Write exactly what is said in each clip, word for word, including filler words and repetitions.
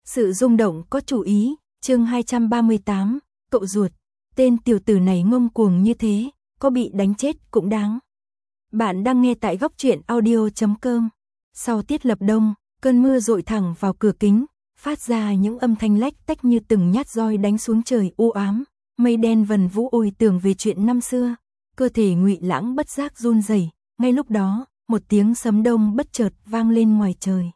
Sự rung động có chủ ý, chương hai trăm ba mươi tám, cậu ruột, tên tiểu tử này ngông cuồng như thế, có bị đánh chết cũng đáng. Bạn đang nghe tại góc truyện audio chấm com. Sau tiết lập đông, cơn mưa dội thẳng vào cửa kính, phát ra những âm thanh lách tách như từng nhát roi đánh xuống trời u ám, mây đen vần vũ ôi tưởng về chuyện năm xưa, cơ thể Ngụy Lãng bất giác run rẩy. Ngay lúc đó, một tiếng sấm đông bất chợt vang lên ngoài trời.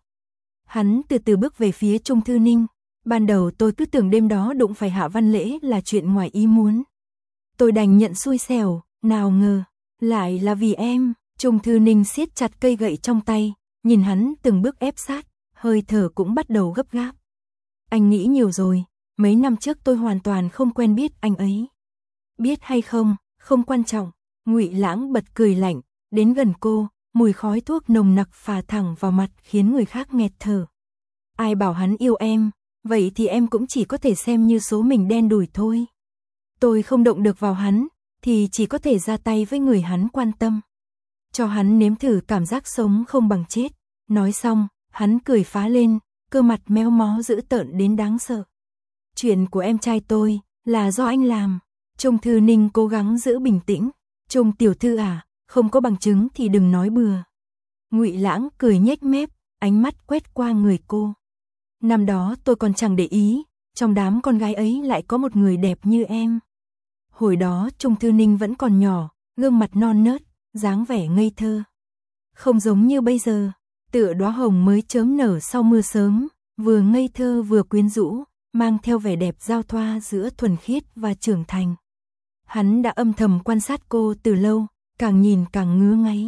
Hắn từ từ bước về phía Trung Thư Ninh. Ban đầu tôi cứ tưởng đêm đó đụng phải Hạ Văn Lễ là chuyện ngoài ý muốn. Tôi đành nhận xui xẻo, nào ngờ, lại là vì em. Trung Thư Ninh siết chặt cây gậy trong tay, nhìn hắn từng bước ép sát, hơi thở cũng bắt đầu gấp gáp. Anh nghĩ nhiều rồi, mấy năm trước tôi hoàn toàn không quen biết anh ấy. Biết hay không, không quan trọng. Ngụy Lãng bật cười lạnh, đến gần cô, mùi khói thuốc nồng nặc phả thẳng vào mặt khiến người khác nghẹt thở. Ai bảo hắn yêu em, vậy thì em cũng chỉ có thể xem như số mình đen đủi thôi. Tôi không động được vào hắn, thì chỉ có thể ra tay với người hắn quan tâm. Cho hắn nếm thử cảm giác sống không bằng chết. Nói xong, hắn cười phá lên, cơ mặt méo mó dữ tợn đến đáng sợ. Chuyện của em trai tôi, là do anh làm. Trung Thư Ninh cố gắng giữ bình tĩnh. Trung tiểu thư à, không có bằng chứng thì đừng nói bừa. Ngụy Lãng cười nhếch mép, ánh mắt quét qua người cô. Năm đó tôi còn chẳng để ý, trong đám con gái ấy lại có một người đẹp như em. Hồi đó Trung Thư Ninh vẫn còn nhỏ, gương mặt non nớt, dáng vẻ ngây thơ. Không giống như bây giờ, tựa đóa hồng mới chớm nở sau mưa sớm, vừa ngây thơ vừa quyến rũ, mang theo vẻ đẹp giao thoa giữa thuần khiết và trưởng thành. Hắn đã âm thầm quan sát cô từ lâu, càng nhìn càng ngứa ngáy.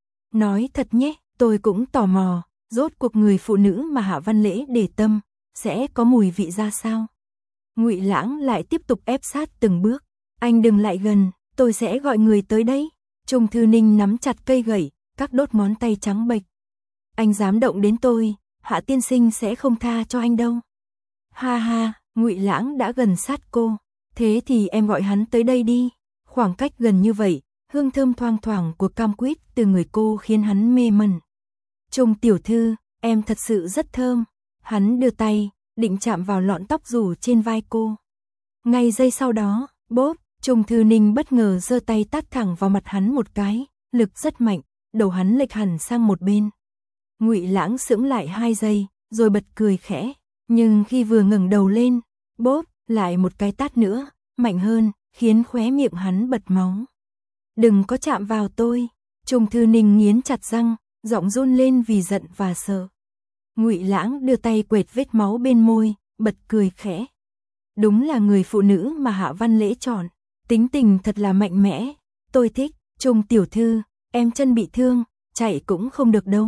Nói thật nhé, tôi cũng tò mò, rốt cuộc người phụ nữ mà Hạ Văn Lễ để tâm, sẽ có mùi vị ra sao? Ngụy Lãng lại tiếp tục ép sát từng bước. Anh đừng lại gần, tôi sẽ gọi người tới đấy. Trung Thư Ninh nắm chặt cây gậy, các đốt ngón tay trắng bệch. Anh dám động đến tôi, Hạ tiên sinh sẽ không tha cho anh đâu. Ha ha, Ngụy Lãng đã gần sát cô. Thế thì em gọi hắn tới đây đi. Khoảng cách gần như vậy, hương thơm thoang thoảng của cam quýt từ người cô khiến hắn mê mẩn. Trung tiểu thư, em thật sự rất thơm. Hắn đưa tay, định chạm vào lọn tóc rủ trên vai cô. Ngay giây sau đó, bốp, Trung Thư Ninh bất ngờ giơ tay tát thẳng vào mặt hắn một cái, lực rất mạnh, đầu hắn lệch hẳn sang một bên. Ngụy Lãng sững lại hai giây, rồi bật cười khẽ, nhưng khi vừa ngẩng đầu lên, bốp, lại một cái tát nữa, mạnh hơn, khiến khóe miệng hắn bật máu. Đừng có chạm vào tôi. Trung Thư Ninh nghiến chặt răng, giọng run lên vì giận và sợ. Ngụy Lãng đưa tay quệt vết máu bên môi, bật cười khẽ. Đúng là người phụ nữ mà Hạ Văn Lễ chọn, tính tình thật là mạnh mẽ, tôi thích. Trung tiểu thư, em chân bị thương, chạy cũng không được đâu.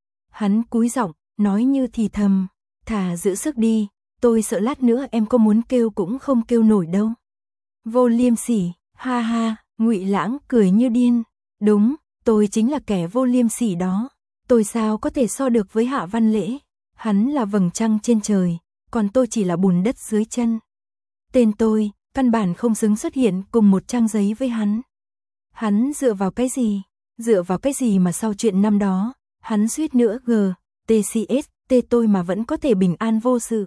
Hắn cúi giọng, nói như thì thầm, thà giữ sức đi, tôi sợ lát nữa em có muốn kêu cũng không kêu nổi đâu. Vô liêm sỉ, ha ha, Ngụy Lãng cười như điên. Đúng, tôi chính là kẻ vô liêm sỉ đó. Tôi sao có thể so được với Hạ Văn Lễ? Hắn là vầng trăng trên trời, còn tôi chỉ là bùn đất dưới chân. Tên tôi, căn bản không xứng xuất hiện cùng một trang giấy với hắn. Hắn dựa vào cái gì? Dựa vào cái gì mà sau chuyện năm đó, hắn suýt nữa gờ, tê xê ét, tê tôi mà vẫn có thể bình an vô sự.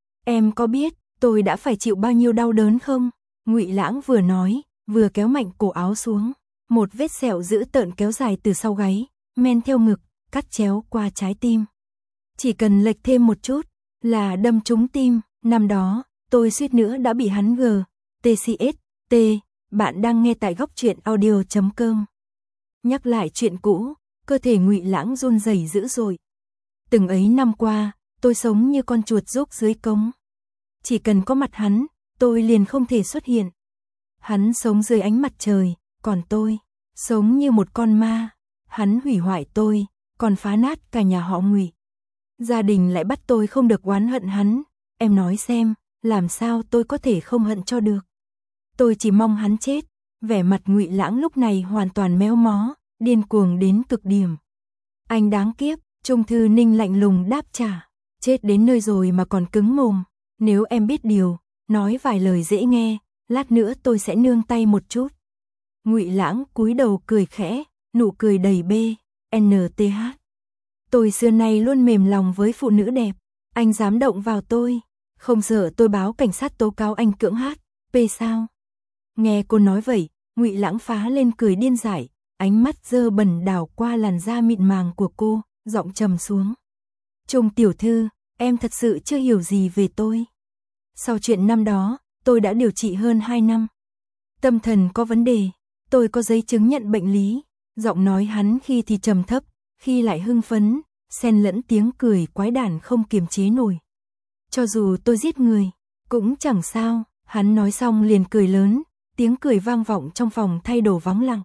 Em có biết, tôi đã phải chịu bao nhiêu đau đớn không? Ngụy Lãng vừa nói, vừa kéo mạnh cổ áo xuống. Một vết sẹo dữ tợn kéo dài từ sau gáy, men theo ngực, cắt chéo qua trái tim. Chỉ cần lệch thêm một chút, là đâm trúng tim. Năm đó, tôi suýt nữa đã bị hắn gờ, tê xê ét, T. Bạn đang nghe tại góc truyện audio chấm com. Nhắc lại chuyện cũ, cơ thể Ngụy Lãng run rẩy dữ dội. Từng ấy năm qua, tôi sống như con chuột rúc dưới cống. Chỉ cần có mặt hắn, tôi liền không thể xuất hiện. Hắn sống dưới ánh mặt trời, còn tôi sống như một con ma. Hắn hủy hoại tôi, còn phá nát cả nhà họ Ngụy. Gia đình lại bắt tôi không được oán hận hắn. Em nói xem, làm sao tôi có thể không hận cho được? Tôi chỉ mong hắn chết. Vẻ mặt Ngụy Lãng lúc này hoàn toàn méo mó, điên cuồng đến cực điểm. Anh đáng kiếp, Trung Thư Ninh lạnh lùng đáp trả. Chết đến nơi rồi mà còn cứng mồm. Nếu em biết điều, nói vài lời dễ nghe, lát nữa tôi sẽ nương tay một chút. Ngụy Lãng cúi đầu cười khẽ, nụ cười đầy bê, en tê hát. Tôi xưa nay luôn mềm lòng với phụ nữ đẹp. Anh dám động vào tôi, không sợ tôi báo cảnh sát tố cáo anh cưỡng hát, pê sao? Nghe cô nói vậy, Ngụy Lãng phá lên cười điên dại, ánh mắt dơ bẩn đảo qua làn da mịn màng của cô, giọng trầm xuống. Trung tiểu thư, em thật sự chưa hiểu gì về tôi. Sau chuyện năm đó, tôi đã điều trị hơn hai năm. Tâm thần có vấn đề, tôi có giấy chứng nhận bệnh lý. Giọng nói hắn khi thì trầm thấp, khi lại hưng phấn, xen lẫn tiếng cười quái đản không kiềm chế nổi. Cho dù tôi giết người, cũng chẳng sao, hắn nói xong liền cười lớn, tiếng cười vang vọng trong phòng thay đồ vắng lặng.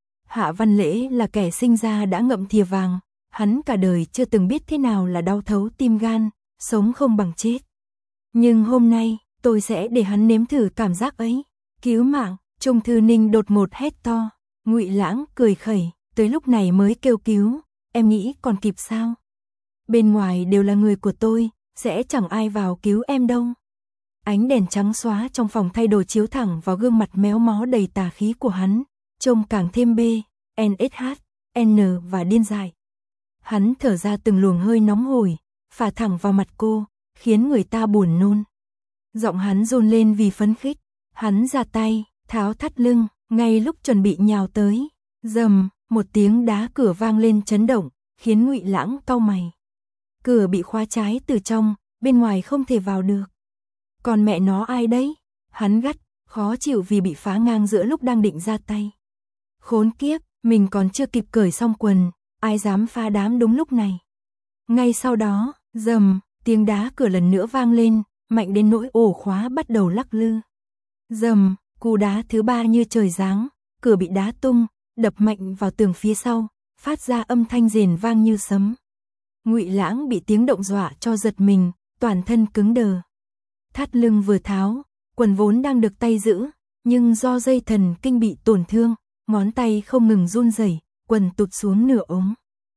Hạ Văn Lễ là kẻ sinh ra đã ngậm thìa vàng, hắn cả đời chưa từng biết thế nào là đau thấu tim gan, sống không bằng chết. Nhưng hôm nay, tôi sẽ để hắn nếm thử cảm giác ấy. Cứu mạng, Trung Thư Ninh đột ngột hét to. Ngụy Lãng cười khẩy, tới lúc này mới kêu cứu, em nghĩ còn kịp sao? Bên ngoài đều là người của tôi, sẽ chẳng ai vào cứu em đâu. Ánh đèn trắng xóa trong phòng thay đồ chiếu thẳng vào gương mặt méo mó đầy tà khí của hắn, trông càng thêm bê, en ét hát, en và điên dại. Hắn thở ra từng luồng hơi nóng hổi, phả thẳng vào mặt cô, khiến người ta buồn nôn. Giọng hắn run lên vì phấn khích, hắn ra tay, tháo thắt lưng, ngay lúc chuẩn bị nhào tới, rầm, một tiếng đá cửa vang lên chấn động, khiến Ngụy Lãng cau mày. Cửa bị khóa trái từ trong, bên ngoài không thể vào được. Còn mẹ nó ai đấy? Hắn gắt, khó chịu vì bị phá ngang giữa lúc đang định ra tay. Khốn kiếp, mình còn chưa kịp cởi xong quần, ai dám phá đám đúng lúc này. Ngay sau đó, rầm, tiếng đá cửa lần nữa vang lên, mạnh đến nỗi ổ khóa bắt đầu lắc lư. Rầm, cú đá thứ ba như trời giáng, cửa bị đá tung, đập mạnh vào tường phía sau, phát ra âm thanh rền vang như sấm. Ngụy Lãng bị tiếng động dọa cho giật mình, toàn thân cứng đờ. Thắt lưng vừa tháo, quần vốn đang được tay giữ, nhưng do dây thần kinh bị tổn thương, ngón tay không ngừng run rẩy, quần tụt xuống nửa ống.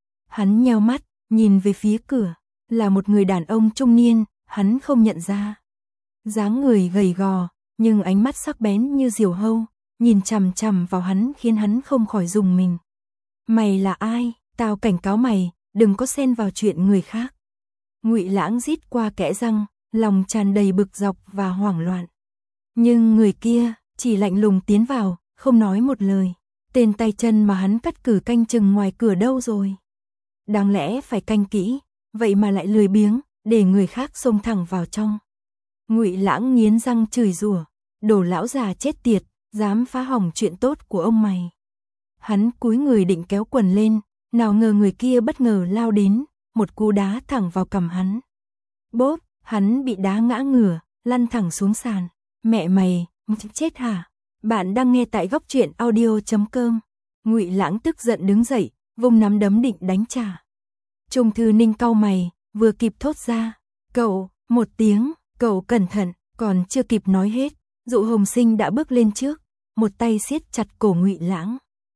Hắn nheo mắt, nhìn về phía cửa, là một người đàn ông trung niên, hắn không nhận ra. Dáng người gầy gò, nhưng ánh mắt sắc bén như diều hâu, nhìn chằm chằm vào hắn khiến hắn không khỏi rùng mình. Mày là ai? Tao cảnh cáo mày, đừng có xen vào chuyện người khác. Ngụy Lãng rít qua kẽ răng, lòng tràn đầy bực dọc và hoảng loạn. Nhưng người kia chỉ lạnh lùng tiến vào, không nói một lời. Tên tay chân mà hắn cắt cử canh chừng ngoài cửa đâu rồi? Đáng lẽ phải canh kỹ, vậy mà lại lười biếng, để người khác xông thẳng vào trong. Ngụy Lãng nghiến răng chửi rủa, đồ lão già chết tiệt, dám phá hỏng chuyện tốt của ông mày. Hắn cúi người định kéo quần lên, nào ngờ người kia bất ngờ lao đến, một cú đá thẳng vào cằm hắn. Bốp, hắn bị đá ngã ngửa, lăn thẳng xuống sàn. Mẹ mày, chết hả? Bạn đang nghe tại góc truyện audio chấm com. Ngụy Lãng tức giận đứng dậy, vung nắm đấm định đánh trả. Trung Thư Ninh cau mày, vừa kịp thốt ra, "Cậu", một tiếng, "Cậu cẩn thận", còn chưa kịp nói hết, Dụ Hồng Sinh đã bước lên trước, một tay siết chặt cổ Ngụy Lãng.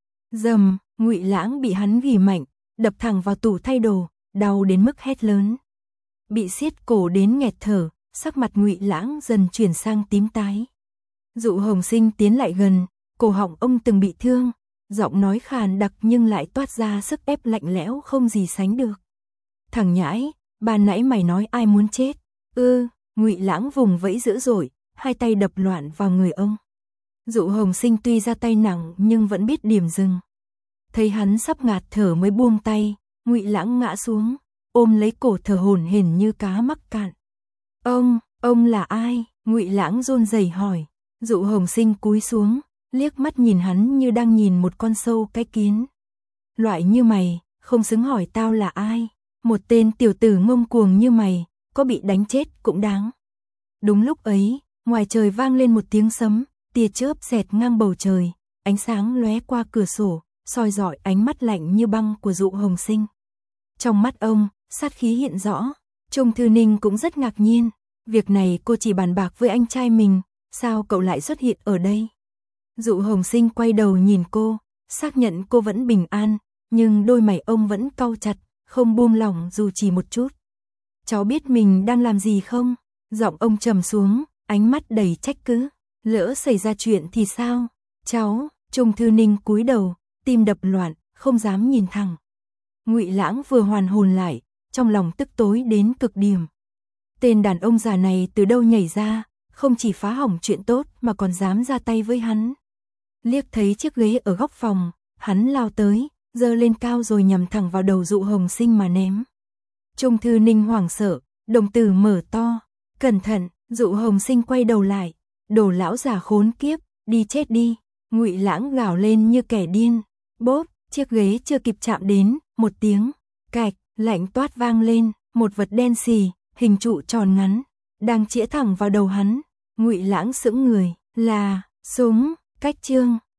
Rầm, Ngụy Lãng bị hắn ghì mạnh, đập thẳng vào tủ thay đồ, đau đến mức hét lớn. Bị siết cổ đến nghẹt thở, sắc mặt Ngụy Lãng dần chuyển sang tím tái. Dụ Hồng Sinh tiến lại gần, cổ họng ông từng bị thương, giọng nói khàn đặc nhưng lại toát ra sức ép lạnh lẽo không gì sánh được. "Thằng nhãi, ban nãy mày nói ai muốn chết?" "Ư." Ngụy Lãng vùng vẫy dữ dội, hai tay đập loạn vào người ông. Dụ Hồng Sinh tuy ra tay nặng nhưng vẫn biết điểm dừng. Thấy hắn sắp ngạt thở mới buông tay, Ngụy Lãng ngã xuống, ôm lấy cổ thở hổn hển như cá mắc cạn. "Ông, ông là ai?" Ngụy Lãng run rẩy hỏi. Dụ Hồng Sinh cúi xuống, liếc mắt nhìn hắn như đang nhìn một con sâu cái kiến. "Loại như mày, không xứng hỏi tao là ai. Một tên tiểu tử ngông cuồng như mày, có bị đánh chết cũng đáng." Đúng lúc ấy, ngoài trời vang lên một tiếng sấm, tia chớp xẹt ngang bầu trời, ánh sáng lóe qua cửa sổ, soi rọi ánh mắt lạnh như băng của Dụ Hồng Sinh. Trong mắt ông, sát khí hiện rõ. Trung Thư Ninh cũng rất ngạc nhiên, việc này cô chỉ bàn bạc với anh trai mình, sao cậu lại xuất hiện ở đây? Dụ Hồng Sinh quay đầu nhìn cô, xác nhận cô vẫn bình an, nhưng đôi mày ông vẫn cau chặt, không buông lỏng dù chỉ một chút. "Cháu biết mình đang làm gì không?" Giọng ông trầm xuống, ánh mắt đầy trách cứ. "Lỡ xảy ra chuyện thì sao?" "Cháu." Trung Thư Ninh cúi đầu, tim đập loạn, không dám nhìn thẳng. Ngụy Lãng vừa hoàn hồn lại, trong lòng tức tối đến cực điểm. Tên đàn ông già này từ đâu nhảy ra, không chỉ phá hỏng chuyện tốt mà còn dám ra tay với hắn. Liếc thấy chiếc ghế ở góc phòng, hắn lao tới, giơ lên cao rồi nhằm thẳng vào đầu Dụ Hồng Sinh mà ném. Trung Thư Ninh hoảng sợ, đồng tử mở to, cẩn thận. Dụ Hồng Sinh quay đầu lại, đồ lão già khốn kiếp, đi chết đi. Ngụy Lãng gào lên như kẻ điên. Bốp, chiếc ghế chưa kịp chạm đến, một tiếng cạch lạnh toát vang lên, một vật đen xì, hình trụ tròn ngắn, đang chĩa thẳng vào đầu hắn. Ngụy Lãng sững người, là súng, cách chương.